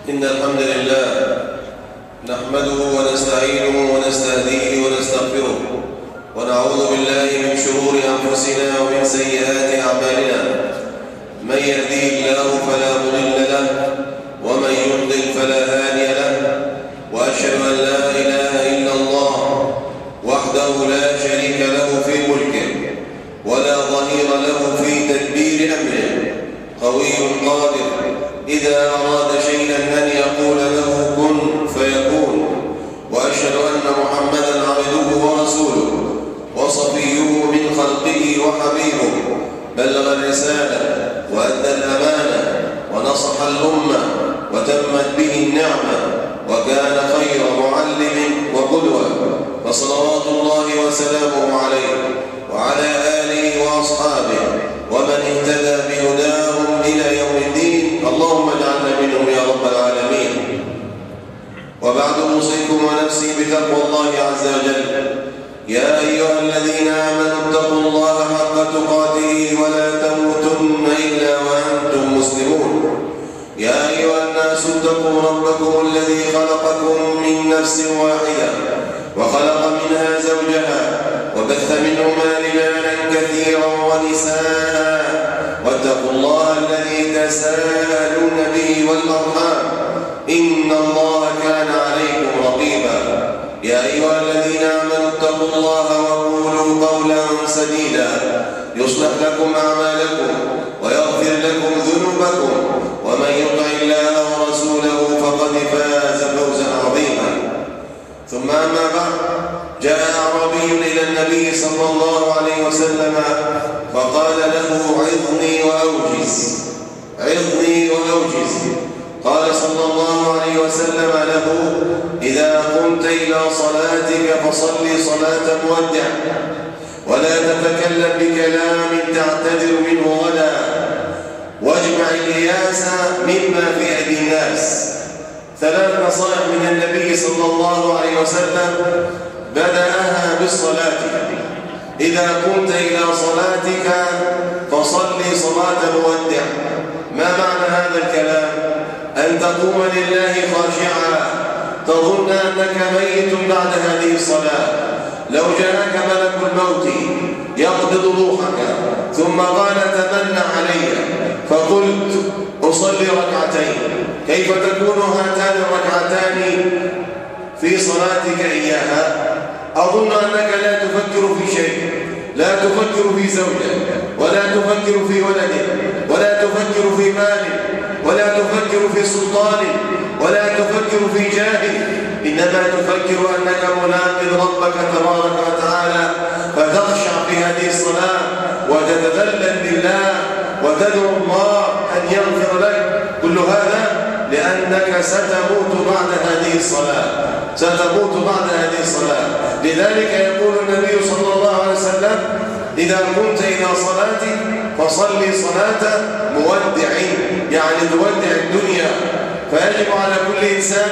إن الحمد لله نحمده ونستعينه ونستهديه ونستغفره ونعوذ بالله من شرور أنفسنا ومن سيئات أعمالنا. من يهديه الله فلا مضل له ومن يضلل فلا هادي له، وأشهد أن لا إله إلا الله وحده لا شريك له في ملكه ولا ظهير له في تدبير أمره، قوي قادر إذا أراد شيئا أن يقول له كن فيكون. وأشهد أن محمدا عبده ورسوله وصفيه من خلقه وحبيبه، بلغ الرسالة وأدى الأمانة ونصح الأمة وتمت به النعمة، وكان خير معلم وقدوة، فصلوات الله وسلامه عليه وعلى آله وأصحابه ومن اهتدى بهداهم إلى يوم الدين. اللهم اجعلنا منهم يا رب العالمين. وبعد أوصيكم ونفسي بتقوى الله عز وجل. يا أيها الذين آمنوا اتقوا الله حق تقاته ولا تموتن إلا وأنتم مسلمون. يا أيها الناس اتقوا ربكم الذي خلقكم من نفس واحدة وخلق منها زوجها وبث منهما رجالا كثيرا ونساء، واتقوا الله الذي تساءلون به والأرحام إن الله كان عليكم رقيبا. يا أيها الذين آمنوا اتقوا الله وقولوا قولا سديدا يصلح لكم أعمالكم ويغفر لكم ذنوبكم، ومن يطع الله ورسوله فقد فاز فوزا عظيما. ثم أما بعد، جاء أعرابي إلى النبي صلى الله عليه وسلم فقال له عظني وأوجز، عظني وأوجز. قال صلى الله عليه وسلم له: إذا قمت إلى صلاتك فصلي صلاة مودع، ولا تتكلم بكلام تعتذر منه غدا، واجمع الإياس مما في أيدي الناس. ثلاث نصائح من النبي صلى الله عليه وسلم، بدأها بالصلاة. إذا قمت إلى صلاتك فصلي صلاة مودع. ما معنى هذا الكلام؟ أن تقوم لله خاشعا تظن أنك ميت بعد هذه الصلاة. لو جاءك ملك الموت يقبض روحك ثم قال تمنى علي، فقلت أصلي ركعتين، كيف تكون هاتان الركعتان في صلاتك إياها؟ أظن أنك لا تفكر في شيء، لا تفكر في زوجة، ولا تفكر في ولد، ولا تفكر في مال، ولا تفكر في سلطان، ولا تفكر في جاه، إنما تفكر أنك ملاق ربك تبارك وتعالى، فتخشع في هذه الصلاة وتتذلل لله وتدعو الله أن يغفر لك. كل هذا لأنك ستموت بعد هذه الصلاة، ستموت بعد هذه الصلاة. لذلك يقول النبي صلى الله عليه وسلم: إذا قمت إلى صلاتك فصلي صلاة مودع، يعني تودع الدنيا. فيجب على كل إنسان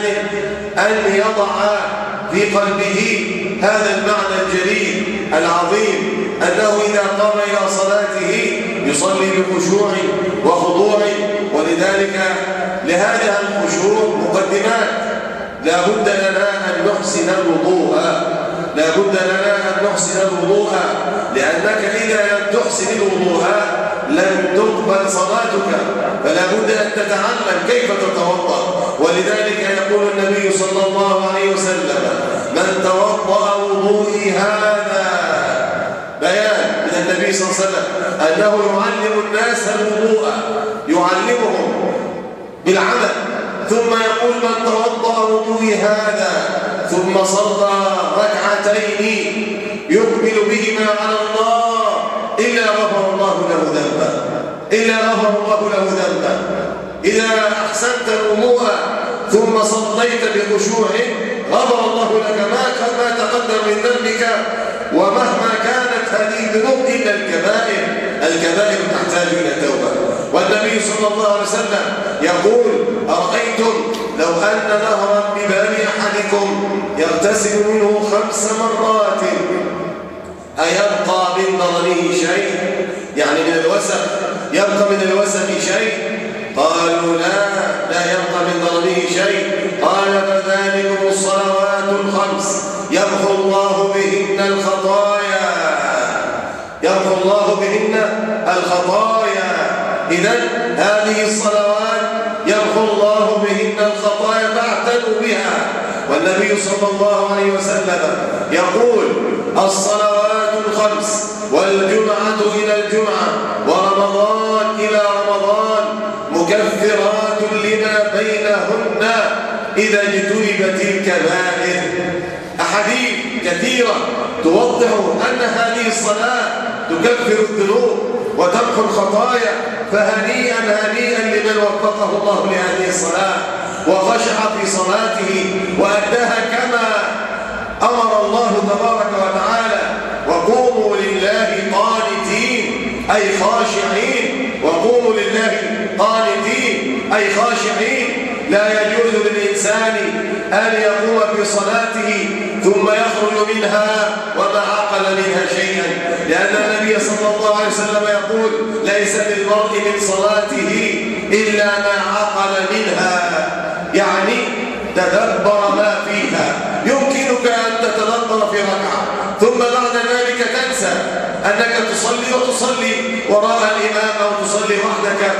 أن يضع في قلبه هذا المعنى الجليل العظيم، أنه إذا قام إلى صلاته يصلي بخشوع وخضوع. ولذلك لهذا الخشوع مقدمات. لا بد لنا أن نحسن الوضوء، لا بد لنا أن نحسن الوضوء، لأنك إذا لم تحسن الوضوء لن تقبل صلاتك، فلا بد أن تتعلم كيف تتوضأ. ولذلك يقول النبي صلى الله عليه وسلم: من توضأ وضوئي هذا، بيان من النبي صلى الله عليه وسلم أنه يعلم الناس الوضوء، يعلمهم بالعمل. ثم يقول: من توضأ وضوئي هذا ثم صلى ركعتين يقبل بهما على الله إلا غفر الله له ذنبا، إلا غفر الله له ذنبا. إذا أحسنت الوضوء ثم صليت بخشوع غفر الله لك ما تقدم من ذنبك، ومهما كانت هذه الذنوب إلا الكبائر. الكبائر تحتاج إلى توبة. والنبي صلى الله عليه وسلم يقول: أرأيتم لو أن نهرا بباب أحدكم يغتسل منه 5 مرات أيبقى من ضرره شيء؟ يعني من الوسخ، يبقى من الوسخ شيء؟ قالوا لا يبقى من ضربه شيء. قال فذلكم الصلوات الخمس يمحو الله بهن الخطايا، يمحو الله بهن الخطايا. إذن هذه الصلوات يمحو الله بهن الخطايا فاعتنوا بها. والنبي صلى الله عليه وسلم يقول الصلوات الخمس والجمعة إلى الجمعة ورمضان إلى رمضان مكفرات لما بينهن إذا اجتنبت الكبائر. أحاديث كثيرة توضح أن هذه الصلاة تكفر الذنوب وتمحو الخطايا، فهنيئا هنيئا لمن وفقه الله لهذه الصلاة وخشع في صلاته وأداها كما أمر الله تبارك وتعالى: وقوموا لله قانتين أي خاشعين. وقوموا لله قانتين أي خاشعين. لا يجوز للإنسان أن يقوم في صلاته ثم يخرج منها وما عقل منها شيئا، لأن النبي صلى الله عليه وسلم يقول: ليس للمرء من صلاته إلا ما عقل منها، يعني تدبر ما فيها. يمكنك أن تتدبر في ركعة ثم بعد ذلك تنسى أنك تصلي وراء الإمام أو تصلي وحدك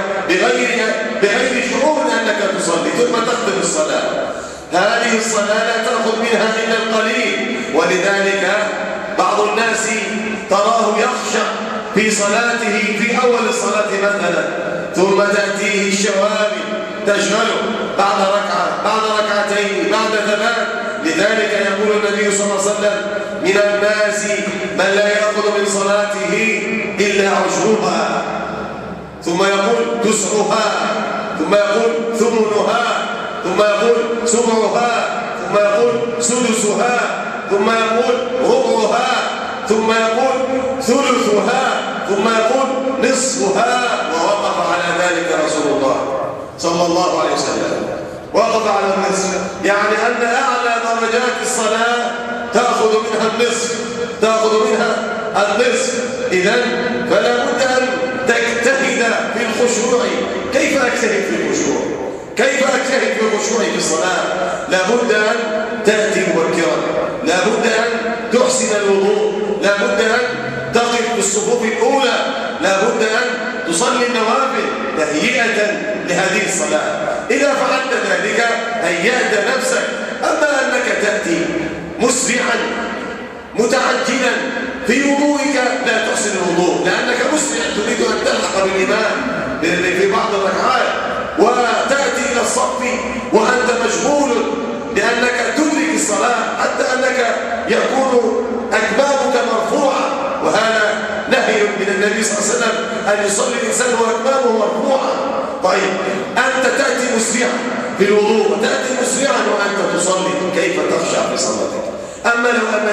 بغير شعور أنك تصلي ثم تختم الصلاة. هذه الصلاة لا تأخذ منها إلا القليل، ولذلك بعض الناس تراه يخشع في صلاته في أول الصلاة مثلا، ثم تأتيه الشوائب تشغله بعد ركعة بعد ركعتين بعد ثلاث. لذلك يقول النبي صلى الله عليه وسلم: من الناس من لا يأخذ من صلاته إلا عشرها، ثم يقول تسعها، ثم يقول ثمنها، ثم يقول سبعها، ثم يقول سدسها، ثم يقول ربعها، ثم يقول ثلثها، ثم يقول نصفها. ووقف على ذلك رسول الله صلى الله عليه وسلم، وقف على النصف، يعني أن أعلى درجات الصلاة تأخذ منها النصف، تأخذ منها النصف. إذن فلا بد أن تجتهد في الخشوع. كيف أجتهد في الخشوع؟ كيف أجتهد في الخشوع في الصلاة؟ لا بد أن تأتي مبكرا، لا بد أن تحسن الوضوء، لا بد أن تقف بالصفوف الأولى، لا بد أن تصلي النوافل تهيئة لهذه الصلاة. إذا فعلت ذلك هيأت نفسك. أما أنك تأتي مسرعا متعجلا في وضوئك لا تحسن الوضوء، لأنك مسرع تريد أن تلحق بالإمام في بعض الركعات، وتأتي إلى الصف وأنت مشغول لأنك تدرك الصلاة، حتى أنك يكون أكمامك مرفوعة، وهذا نهي من النبي صلى الله عليه وسلم أن يصلي الإنسان وأكمامه مرفوعة. طيب أنت تأتي مسرعا في الوضوء وتأتي مسرعا وأنت تصلي، كيف تخشع في صلاتك؟ أما لو أنك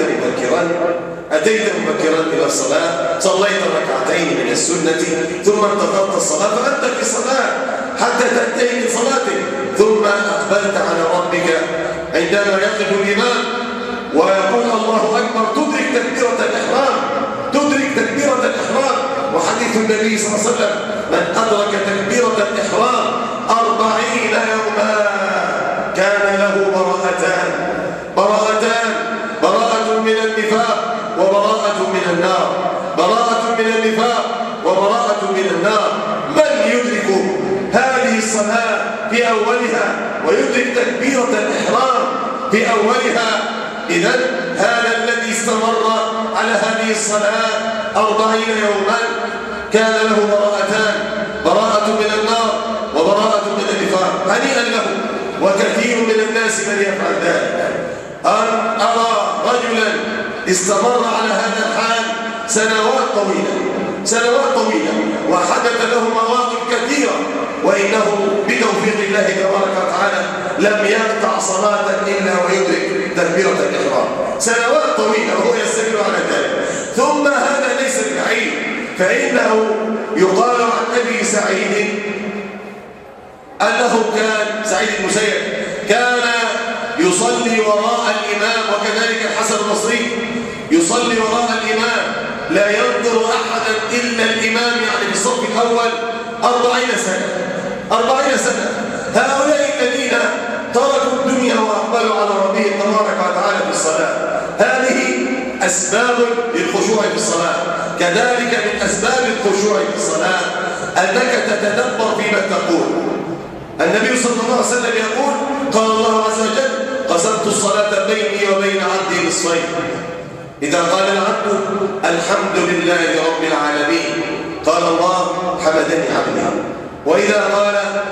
أتيت مبكرا إلى الصلاة، صليت ركعتين من السنة ثم انتظرت الصلاة فأنت في صلاة حتى تنتهي من صلاتك، ثم أقبلت على ربك عندما يقف الإمام ويقول الله أكبر، تدرك تكبيرة الإحرام، تدرك تكبيرة الإحرام. وحديث النبي صلى الله عليه وسلم: من أدرك تكبيرة الإحرام 40 يوما كان له براءتان، براءة من النفاق وبراءة من النار، براءة من النفاق وبراءة من النار. من يدرك هذه الصلاة في أولها ويدرك تكبيرة الإحرام في أولها، إذن هذا الذي استمر على هذه الصلاة 40 يوما كان له براءتان، براءة من النار وبراءة من النفاق. هنيئا له. وكثير من الناس من يفعل ذلك. أن أرى رجلا استمر على هذا الحال سنوات طويلة وحدث له مواقف كثيرة، وإنه بتوفيق الله تبارك وتعالى لم يقطع صلاة إلا ويدرك تكبيرة الإحرام سنوات طويلة وهو يستمر على ذلك. ثم هذا ليس بعيد، فإنه يقال عن أبي سعيد أنه كان سعيد المسيب كان يصلي وراء الإمام، وكذلك الحسن البصري يصلي وراء الإمام لا ينظر أحدا إلا الإمام، يعني في الصف الأول 40 سنة 40 سنة. هؤلاء الذين تركوا الدنيا وأقبلوا على ربهم تبارك وتعالى في الصلاة، هذه أسباب للخشوع في الصلاة. كذلك من أسباب الخشوع في الصلاة أنك تتدبر فيما تقول. النبي صلى الله عليه وسلم يقول: قال الله عز وجل: قسمت الصلاة بيني وبين عبدي نصفين. إذا قال العبد الحمد لله رب العالمين قال الله: حمدني عبدي. وإذا قال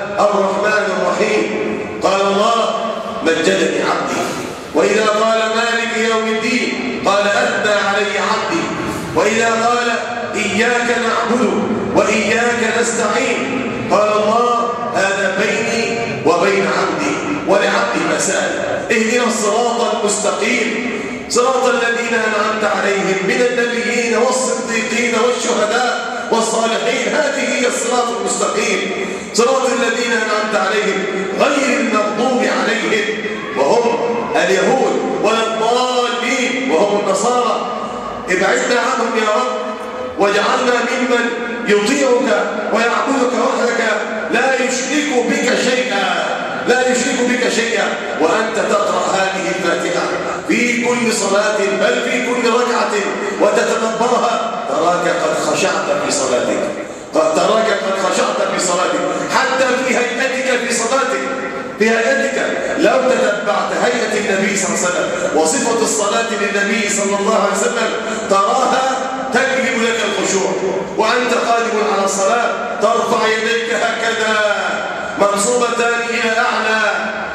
الرحمن الرحيم قال الله: مجدني عبدي. وإذا قال مالك يوم الدين قال: أثنى علي عبدي. وإذا قال إياك نعبد وإياك نستعين قال الله: هذا بيني وبين عبدي ولعبدي مسائل. اهدنا الصراط المستقيم صراط الذين أنعمت عليهم من النبيين والصديقين والشهداء والصالحين. هذه هي الصراط المستقيم، صراط الذين أنعمت عليهم غير المغضوب عليهم وهم اليهود ولا الضالين وهم النصارى. ابعدنا عنهم يا رب واجعلنا ممن يطيعك ويعبدك وحدك لا يشرك بك شيئا، لا يشرك بك شيئا، وأنت تقرأ هذه الفاتحة في كل صلاة بل في كل ركعة وتتدبرها تراك قد خشعت في صلاتك، تراك قد خشعت في صلاتك، حتى في هيئتك في صلاتك، في هيئتك. لو تتبعت هيئة النبي صلى الله عليه وسلم وصفة الصلاة للنبي صلى الله عليه وسلم تراها تجلب لك الخشوع. وأنت قادم على الصلاة ترفع يديك هكذا منصوبتان إلى أعلى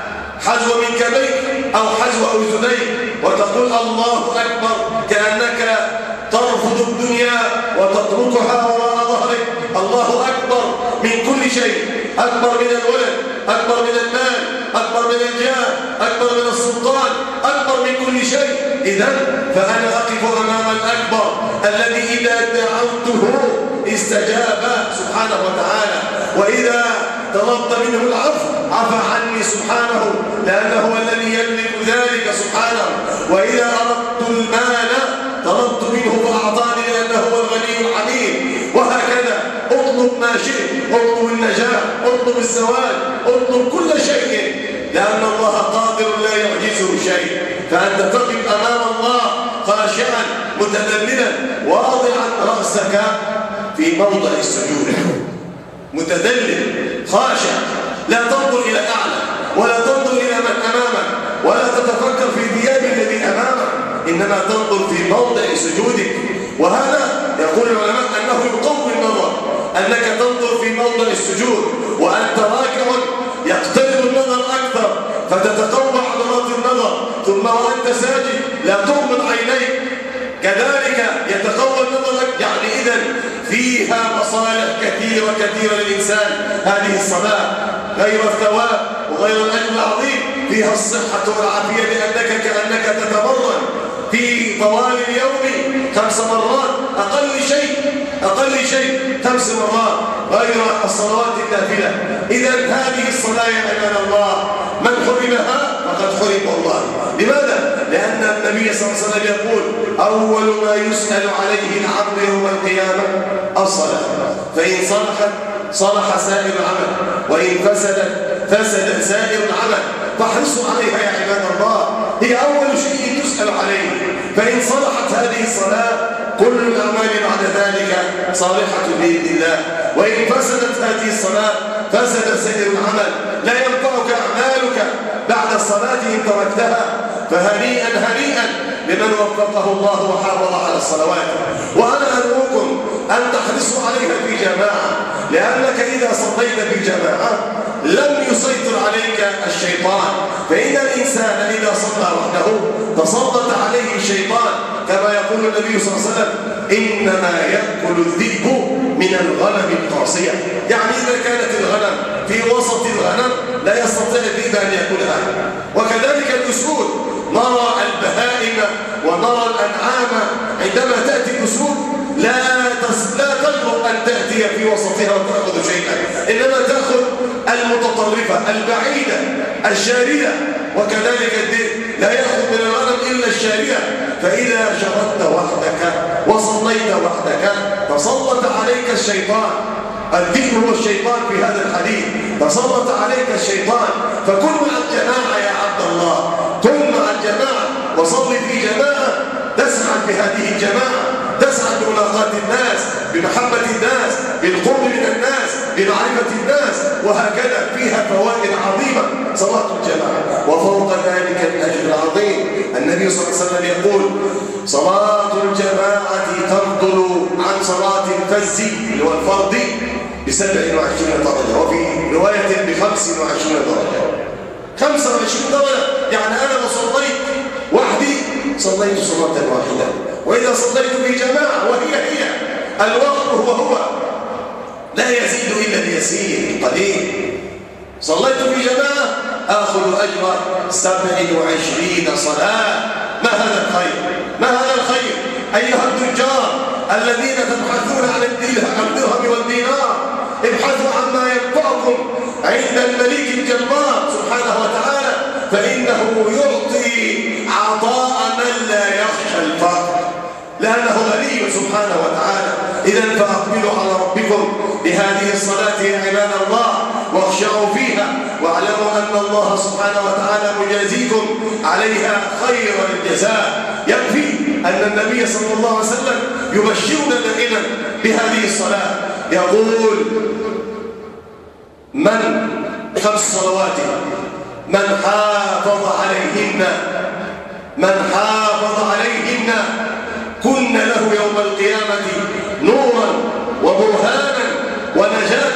حذو منكبيك أو حذو أذنيك وتقول الله أكبر، كأنك ترفض الدنيا وتتركها وراء ظهرك. الله أكبر من كل شيء، أكبر من الولد، أكبر من المال، أكبر من الجاه، أكبر من السلطان، أكبر من كل شيء. إذن فأنا أقف أمام الأكبر الذي إذا دعوته استجاب سبحانه وتعالى، وإذا طلبت منه العفو عفى عني سبحانه لأنه هو الذي يملك ذلك سبحانه. وإذا أردت المال طلبت منه فأعطاني لأنه هو الغني الحميد. وهكذا اطلب ما شئت، اطلب النجاة، اطلب الزواج، اطلب كل شيء، لأن الله قادر لا يعجزه شيء. فأنت تقف أمام الله خاشعا متذللا واضعا رأسك في موضع السجود، متذلل خاشع، لا تنظر إلى أعلى ولا تنظر إلى من أمامك ولا تتفكر في ثياب الذي أمامك، إنما تنظر في موضع سجودك. وهذا يقول العلماء أنه يقوي النظر، أنك تنظر في موضع السجود وأنت راكع يقترب النظر أكثر فتتقوى عضلات النظر، ثم وأنت ساجد لا تغمض عينيك كذلك يتقوى النظر. يعني إذن فيها مصالح كثيرة للإنسان هذه الصلاة، غير الثواب وغير الأجر العظيم، فيها الصحة والعافية لأنك كأنك تتمرن في طوال اليوم 5 مرات أقل شيء 5 مرات غير الصلوات النافلة. إذن هذه الصلاة يا عباد الله من حرمها فقد حرم الله. لماذا؟ لأن النبي صلى الله عليه وسلم يقول: أول ما يسأل عليه العبد يوم القيامة الصلاة، فإن صلحت صلح سائر العمل، وإن فسد سائر العمل. فاحرصوا عليها يا عباد الله، هي أول شيء يسأل عليه. فإن صلحت هذه الصلاة كل الأعمال بعد ذلك صالحة بإذن الله، وإن فسدت هذه الصلاة فسد سائر العمل، لا ينفعك أعمالك بعد الصلاة إن تركتها. فهنيئا لمن وفقه الله وحافظ على الصلوات. وأنا أدعوكم أن تحرصوا عليها في جماعة، لأنك إذا صليت في جماعة لم يسيطر عليك الشيطان. فإن الإنسان إذا صلى وحده تسلط عليه الشيطان، كما يقول النبي صلى الله عليه وسلم: إنما يأكل الذئب من الغنم القاصية. يعني إذا كانت الغنم في وسط الغنم لا يستطيع الذئب أن يأكلها. وكذلك الأسود، نرى البهائم ونرى الأنعام عندما تأتي الأسود لا تجرؤ أن تأتي في وسطها وتأخذ شيئا، إنما تأخذ المتطرفة البعيدة الشاردة. وكذلك الذئب لا يأخذ من الغنم إلا الشاردة. فإذا شردت وحدك وصليت وحدك تسلط عليك الشيطان الذكر هو الشيطان في هذا الحديث. تسلط عليك الشيطان، فكن مع الجماعة يا عبد الله، كن مع الجماعة وصل في جماعة، تسعد بهذه الجماعة، تسعد بملاقاة الناس، بمحبة الناس، بالقرب من الناس، بمعرفة الناس، وهكذا فيها فوائد عظيمة صلاة الجماعة. وفوق ذلك الأجر العظيم، النبي صلى الله عليه وسلم يقول: صلاة الجماعة تفضل عن صلاة الفز اللي هو الفرد ب27 درجة، وفي رواية ب25 درجة. 25 درجة يعني أنا لو صليت وحدي صليت صلاة واحدة، وإذا صليت في جماعة وهي الوقت هو لا يزيد إلا اليسير قليل. صليت في جماعة آخذ أجر 27 صلاة. ما هذا الخير؟ ما هذا الخير أيها التجار الذين تبحثون عن الدرهم والدينار؟ ابحثوا عما ينفعكم عند الملك الجبار سبحانه وتعالى، فإنه يعطي عطاء من لا يخشى الفقر، لأنه غني سبحانه وتعالى. إذن فأقبلوا على ربكم بهذه الصلاة يا عباد الله، واخشعوا فيها، واعلموا أن الله سبحانه وتعالى مجازيكم عليها خير الجزاء. يكفي أن النبي صلى الله عليه وسلم يبشرنا دائما بهذه الصلاة، يقول: من 5 صلوات من حافظ عليهن كن له يوم القيامة نورا وبرهانا ونجاة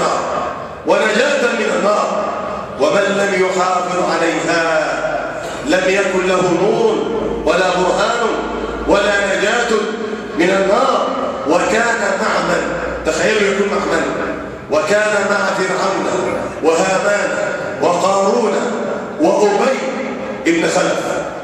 من النار. ومن لم يحافظ عليها لم يكن له نور ولا برهان ولا نجاة من النار. وكان مع من؟ تخيلوا يكون مع من؟ وكان مع فرعون وهامان وقارون وأبي بن خلف.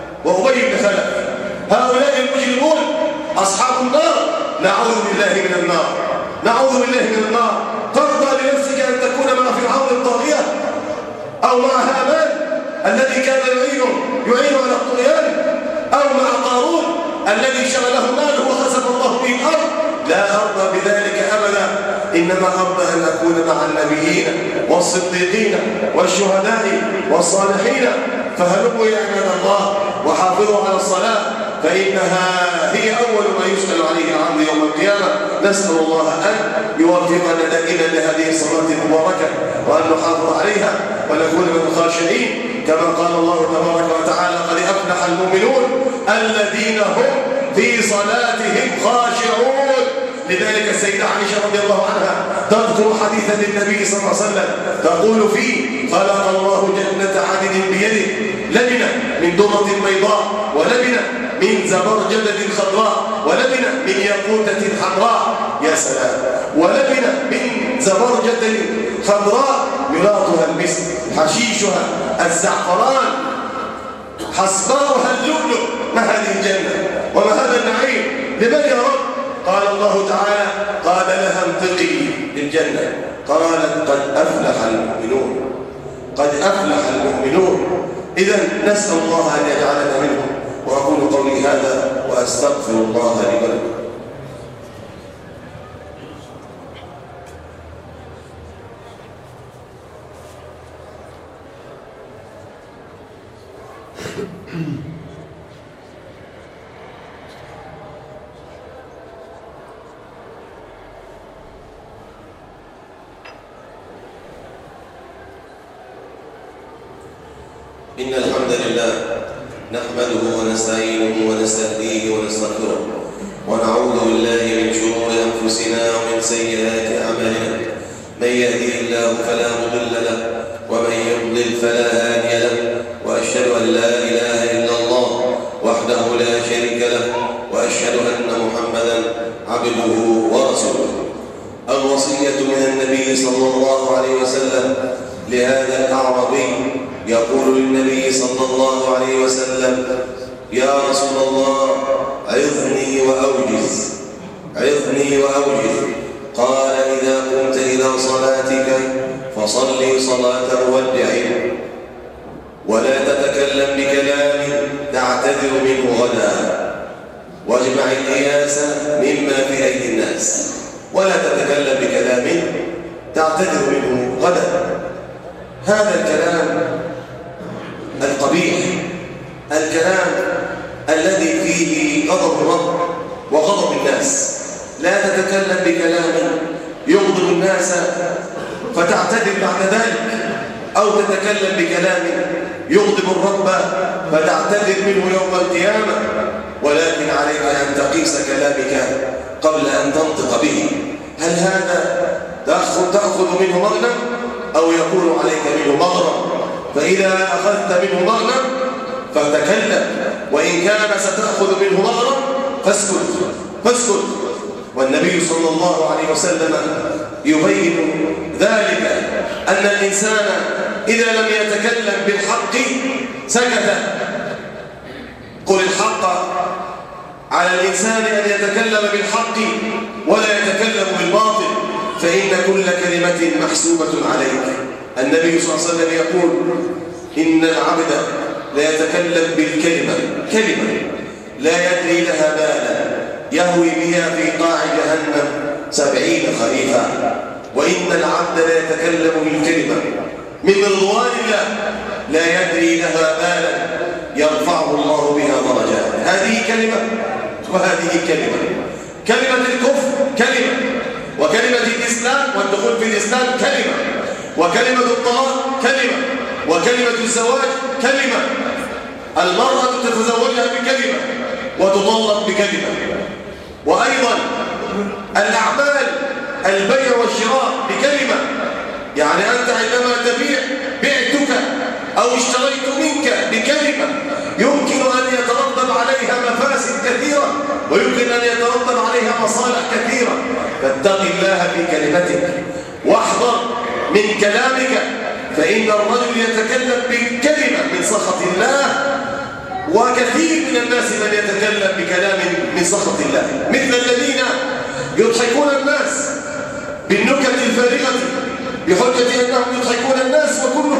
هؤلاء المجرمون أصحاب النار، نعوذ بالله من النار. ترضى لنفسك أن تكون مع فرعون الطاغية، أو مع هامان الذي كان يعين على الطغيان، أو مع قارون الذي شغله ماله وخسف الله به الأرض؟ لا أرضى بذلك أبدا، إنما أرضى أن أكون مع النبيين والصديقين والشهداء والصالحين. فهلموا يا عباد الله وحافظوا على الصلاة، فإنها هي أول ما يسأل عليه العبد يوم القيامة. نسأل الله أن يوفقنا دائما لهذه الصلاة المباركة، وأن نحافظ عليها ونكون من الخاشعين، كما قال الله تبارك وتعالى: قد أفلح المؤمنون الذين هم في صلاتهم خاشعون. لذلك السيدة عائشة رضي الله عنها تذكر حديثا للنبي صلى الله عليه وسلم تقول فيه: خلق الله جنة عدن بيده، لبنة من درة بيضاء، ولبنة من زبرجدة خضراء، ولبنة من ياقوتة حمراء. يا سلام! ولبنة من زبرجدة خضراء يلاطها المسك، حشيشها الزعفران، حصباؤها اللؤلؤ. ما هذه الجنة وما هذا النعيم؟ لمن يا رب؟ قال الله تعالى: قال لها انطقي للجنة، قالت: قد أفلح المؤمنون. إذن نسأل الله أن يجعلنا منهم. وأقول قولي هذا وأستغفر الله لي ولكم. إن الحمد لله نحمده ونستعينه ونستهديه ونستغفره، ونعوذ بالله من شرور أنفسنا ومن سيئات أعمالنا. من يهديه الله فلا مضل له، ومن يضلل فلا هادي له. وأشهد أن لا إله إلا الله وحده لا شريك له، وأشهد أن محمدا عبده ورسوله. الوصية من النبي صلى الله عليه وسلم لهذا الأعرابي، يقول للنبي صلى الله عليه وسلم: يا رسول الله عظني وأوجز. قال: إذا قمت إلى صلاتك فصلي صلاة مودع، ولا تتكلم بكلام تعتذر منه غدا، واجمع القياس مما في أيدي الناس. ولا تتكلم بكلام تعتذر منه غدا. هذا الكلام القبيح، الكلام الذي فيه غضب الرب وغضب الناس. لا تتكلم بكلام يغضب الناس فتعتذر بعد ذلك، أو تتكلم بكلام يغضب الرب فتعتذر منه يوم القيامة، ولكن عليك أن تقيس كلامك قبل أن تنطق به. هل هذا تأخذ منه مغنم أو يكون عليك منه مغرم؟ فإذا أخذت منه مغنم فتكلم، وإن كان ستأخذ منه مغرم فاسكت. والنبي صلى الله عليه وسلم يبين ذلك، أن الإنسان إذا لم يتكلم بالحق سكت. قل الحق، على الإنسان أن يتكلم بالحق ولا يتكلم بالباطل، فإن كل كلمة محسوبة عليك. النبي صلى الله عليه وسلم يقول إن العبد لا يتكلم بالكلمة، كلمة لا يدري لها بالا يهوي بها في قاع جهنم 70 خريفا. وإن العبد لا يتكلم بالكلمة من رضوان الله لا يدري لها بالا يرفعه الله بها درجات. هذه كلمة وهذه كلمة. كلمة الكفر كلمة، وكلمة الإسلام والدخول في الإسلام كلمة، وكلمة الطلاق كلمة، وكلمة الزواج كلمة. المرأة تتزوجها بكلمة وتطلق بكلمة. وأيضا الأعمال البيع والشراء بكلمة، يعني أنت عندما تبيع بعتك أو اشتريت منك بكلمة يمكن أن يترتب عليها مفاسد كثيرة، ويمكن أن يترتب عليها مصالح كثيرة. فاتق الله في كلمتك واحذر من كلامك، فإن الرجل يتكلم بالكلمة من سخط الله، وكثير من الناس من يتكلم بكلام من سخط الله، مثل الذين يضحكون الناس بالنكت الفارغة بحجة أنهم يضحكون الناس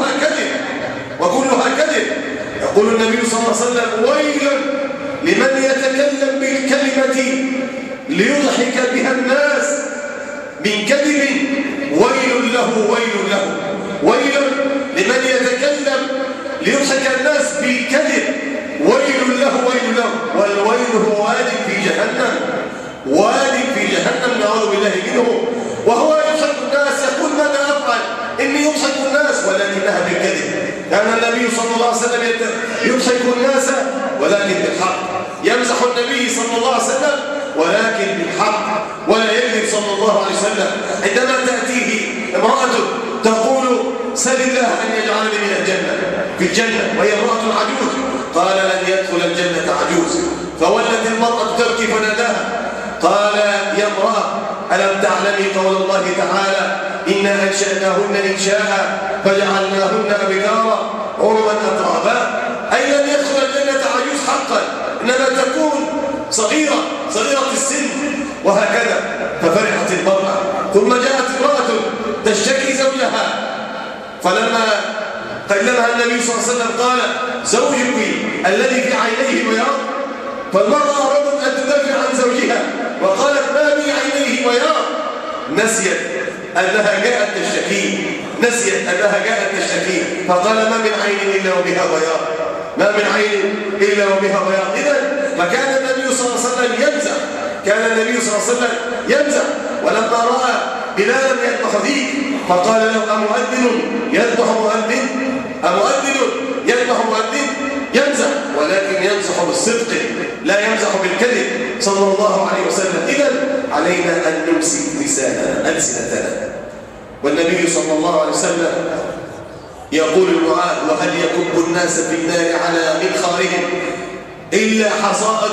وكلها كذب. يقول النبي صلى الله عليه وسلم ويل لمن يتكلم بالكلمة ليضحك بها الناس من كذب، ويل له ويل له. ويل لمن يتكلم ليضحك الناس بالكذب، ويل له ويل له. والويل هو واد في جهنم، واد في جهنم نعوذ بالله منه. وهو يضحك الناس، يقول ماذا أفعل إني يضحك الناس، ولكنها بالكذب. كان النبي صلى الله عليه وسلم يضحك الناس ولكن بالحق، يمزح النبي صلى الله عليه وسلم ولكن بالحق، ولا يكذب صلى الله عليه وسلم. عندما تأتيه امرأة تقول سل الله أن يجعلني من الجنة في الجنة، وهي امرأة عجوز، قال لن يدخل الجنة عجوز. فولت المرأة تبكي فناداها قال يا امرأة ألم تعلمي قول الله تعالى إنا أنشأناهن إنشاء فجعلناهن أبكارا عربا أترابا، أي لن يدخل الجنة عجوز حقا، إنما تكون صغيرة السن، وهكذا. ففرحت المرأة، ثم جاءت امرأة تشتكي زوجها، فلما كلمها النبي صلى الله عليه وسلم قال زوجك الذي في عينيه بياض. فالمرأة أرادت أن تدافع عن زوجها وقالت ما في عينيه بياض، نسيت أنها جاءت تشتكي، فقال ما من عين إلا وبها بياض، ما من عين إلا وبها بياض. إذن فكان النبي صلى الله عليه وسلم يمزح، ولما رأى بلالا يذبح فيه فقال له أمؤذن يذبح مؤذن، أمؤذن يذبح مؤذن، يمزح ولكن يمزح بالصدق لا يمزح بالكذب صلى الله عليه وسلم. إذن علينا أن نمسك ألسنتنا. والنبي صلى الله عليه وسلم يقول لمعاذ وهل يكب الناس في النار على منخارهم إلا حصائد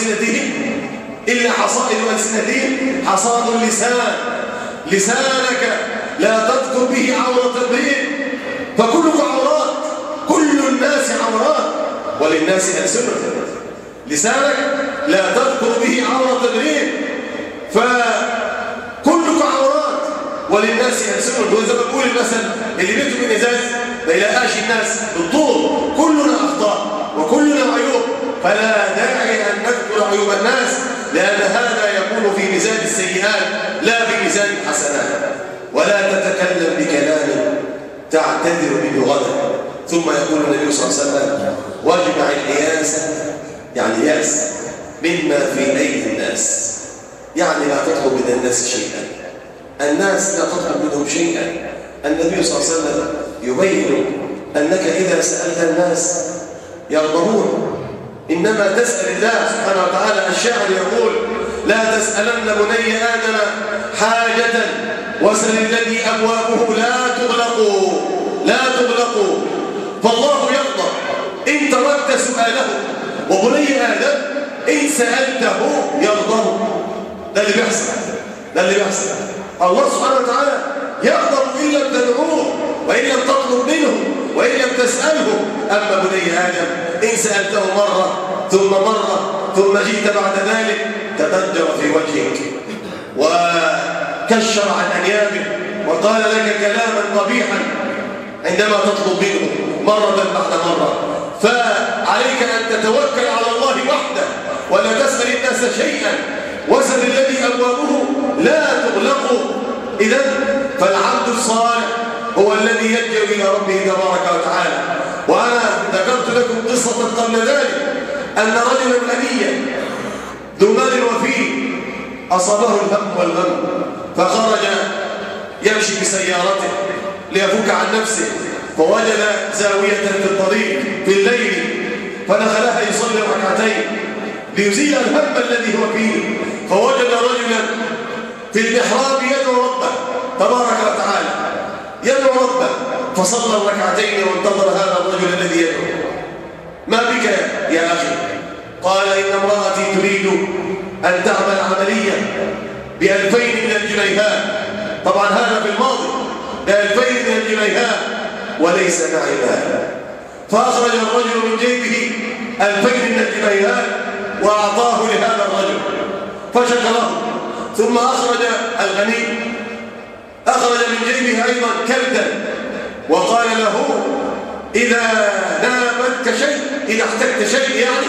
ألسنتهم حصاد اللسان. لسانك لا تذكر به عورة امرئ، فكلك عورات، كل الناس عورات وللناس ألسنة. لسانك لا تذكر به عورة امرئ فكلك عورات وللناس ألسنة. وإذا بقول المثل اللي بيته من إزاز ما يلاقاش الناس بالطول، كلنا أخطاء وكلنا عيوب، فلا داعي أن نذكر عيوب الناس، لأن هذا يكون في ميزان السيئات لا في ميزان الحسنات. ولا تتكلم تعتذر منه غدا. ثم يقول النبي صلى الله عليه وسلم واجمع الإياس، يعني ياس مما في أيدي الناس، يعني لا تطلب من الناس شيئا، الناس لا تطلب منهم شيئا. النبي صلى الله عليه وسلم يبين أنك إذا سألت الناس يغضبون، إنما تسأل الله سبحانه وتعالى. الشاعر يقول لا تسألن بني آدم حاجة وسل الذي أبوابه لا تغلق فالله يغضب إن تركت سؤاله، وبني آدم إن سألته يغضب. ده اللي بيحصل. الله سبحانه وتعالى يغضب إن لم تدعوه وإن لم تطلب منه وإن لم تسأله. أما بني آدم إن سألته مرة ثم جئت بعد ذلك تبدر في وجهك وكشر عن أنيابه وقال لك كلاما قبيحا عندما تطلب منه مرة بعد مرة. فعليك أن تتوكل على الله وحده ولا تسأل الناس شيئا، وسل الذي أبوابه لا تغلق. إذن فالعبد الصالح هو الذي يلجأ إلى ربه تبارك وتعالى. وأنا ذكرت لكم قصة قبل ذلك أن رجلا غنيا ذو مال وفيه أصابه الهم والغم، فخرج يمشي بسيارته ليفك عن نفسه، فوجد زاوية في الطريق في الليل فدخلها يصلي ركعتين ليزيل الهم الذي هو فيه، فوجد رجلا في المحراب يدعو ربه تبارك وتعالى، يدعو ربه، فصلى الركعتين وانتظر هذا الرجل الذي يدعو. ما بك يا أخي؟ قال إن امرأتي تريد أن تعمل عملية ب2000 من الجنيهات. طبعا هذا في الماضي، ب2000 من الجنيهات وليس معي مال. فأخرج الرجل من جيبه 2000 من الجنيهات وأعطاه لهذا الرجل فشكره. ثم أخرج الغني من جيبه أيضا كلدا وقال له إذا نابتك شيء، إذا احتجت شيء يعني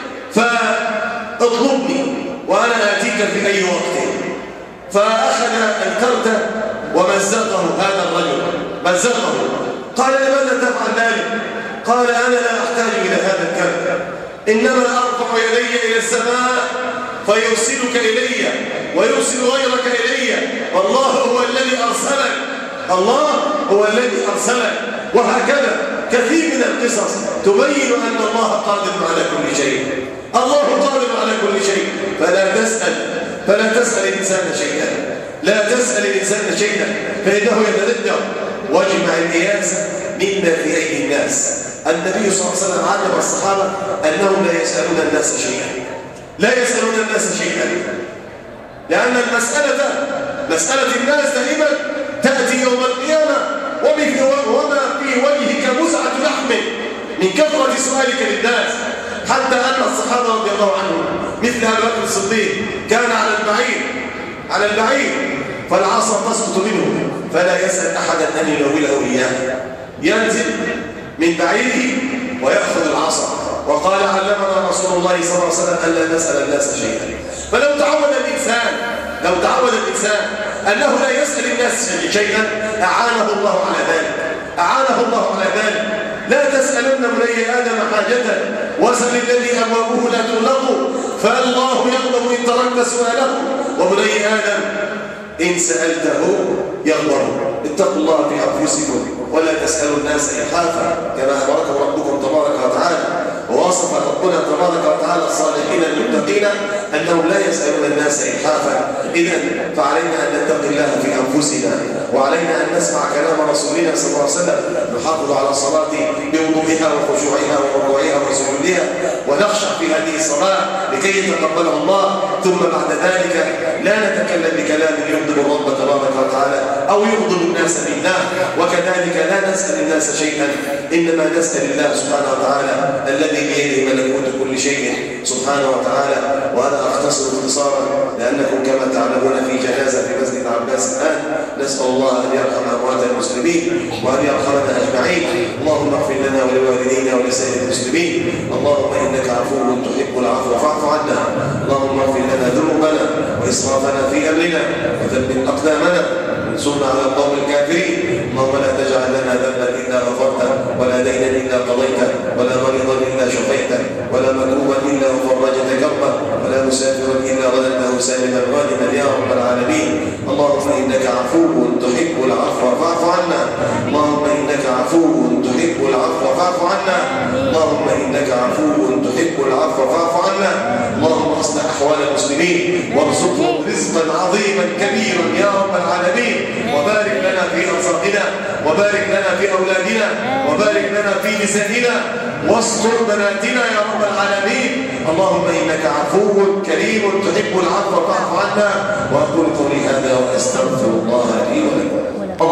فاطلبني وأنا آتيك في أي وقت. فأخذ الكرت ومزقه هذا الرجل، مزقه. قال لماذا تفعل ذلك؟ قال أنا لا أحتاج إلى هذا الكرت، إنما أرفع يدي إلى السماء فيرسلك إلي ويرسل غيرك إلي، والله هو الذي أرسلك، الله هو الذي أرسلك. وهكذا كثير من القصص تبين أن الله قادر على كل شيء، الله قادر على كل شيء. فلا تسأل الإنسان شيئا، لا تسأل الإنسان شيئا فإنه يتذكر. واجمع الإياس مما في أيدي الناس. النبي صلى الله عليه وسلم علم الصحابة أنهم لا يسألون الناس شيئا، لا يسألون الناس شيئا، لأن مسألة الناس دائما تأتي يوم القيامة وما في وجهك مزعة لحم من كثرة سؤالك للناس. حتى أن الصحابة رضي الله عنهم مثل أبي بكر الصديق كان على البعير فالعصا تسقط منه فلا يسأل أحدا أن يناوله إياه، ينزل من بعيره ويأخذ العصا. وقال علمنا رسول الله صلى الله عليه وسلم ألا نسأل الناس شيئا. فلو تعود الإنسان أنه لا يسأل الناس شيئا أعانه الله على ذلك. لا تسألن بني آدم حاجة وسل الذي أبوابه لا تغلق فالله يغضب إن تركت سؤاله، وبني آدم إن سألته يغضب. اتقوا الله في أنفسكم ولا تسألوا الناس إلحافا كما أمركم ربكم تبارك وتعالى. ووصف ربنا تبارك وتعالى الصالحين المتقين أنهم لا يسألون الناس إلحافا. إذن فعلينا أن نتقي الله في أنفسنا، وعلينا أن نسمع كلام رسولنا صلى الله عليه وسلم، نحافظ على الصلاة بوضوئها وخشوعها وركوعها وسجودها، ونخشع في هذه الصلاة لكي يتقبلها الله. ثم بعد ذلك لا نتكلم بكلام يغضب الرب تبارك وتعالى أو يغضب الناس بالله، وكذلك لا نسأل الناس شيئا، إنما نسأل الله سبحانه وتعالى الذي بيده ملكوت كل شيء سبحانه وتعالى. وأنا أختصر اختصارا لأنكم كما تعلمون في جنازة في مسجد عباس الآن. نسأل الله أن يرحم أموات المسلمين وأن يرحمنا أجمعين. اللهم اغفر لنا ولوالدينا ولسائر المسلمين. اللهم إنك عفو تحب العفو فاعف عنا. اللهم اغفر لنا ذنوبنا وإسرافنا في أمرنا وثبت أقدامنا وانصرنا على القوم الكافرين. اللهم لا تجعل لنا ذنبا سالما غانما يا رب العالمين. اللهم إنك عفو تحب العفو فاعف عنا. اللهم إنك عفو تحب العفو فاعف عنا. اللهم إنك عفو تحب العفو فاعف عنا. اللهم اصلح أحوال المسلمين وارزقهم رزقا عظيما كبيرا يا رب العالمين. وبارك لنا في أرزاقنا، وبارك لنا في أولادنا، وبارك لنا في نسائنا، واستر بناتنا يا رب العالمين. اللهم إنك عفو كريم تحب العفو فاعف عنا. وأقول قولي هذا وأستغفر الله لي ولكم.